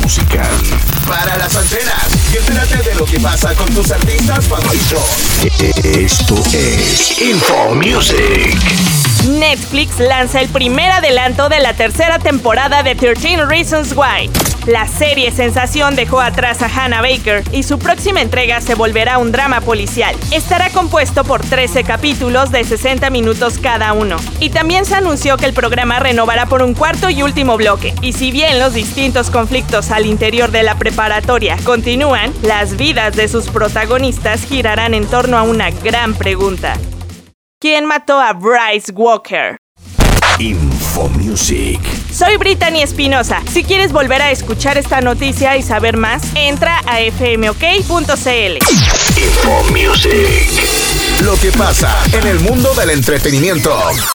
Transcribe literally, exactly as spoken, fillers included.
musical. Para las antenas y entérate de lo que pasa con tus artistas favoritos. Esto es Info Music. Netflix lanza el primer adelanto de la tercera temporada de trece Reasons Why. La serie sensación dejó atrás a Hannah Baker y su próxima entrega se volverá un drama policial. Estará compuesto por trece capítulos de sesenta minutos cada uno. Y también se anunció que el programa renovará por un cuarto y último bloque. Y si bien los distintos conflictos al interior de la preparatoria continúan, las vidas de sus protagonistas girarán en torno a una gran pregunta. ¿Quién mató a Bryce Walker? Info Music. Soy Brittany Espinosa. Si quieres volver a escuchar esta noticia y saber más, entra a f m o k punto c l. Info Music. Lo que pasa en el mundo del entretenimiento.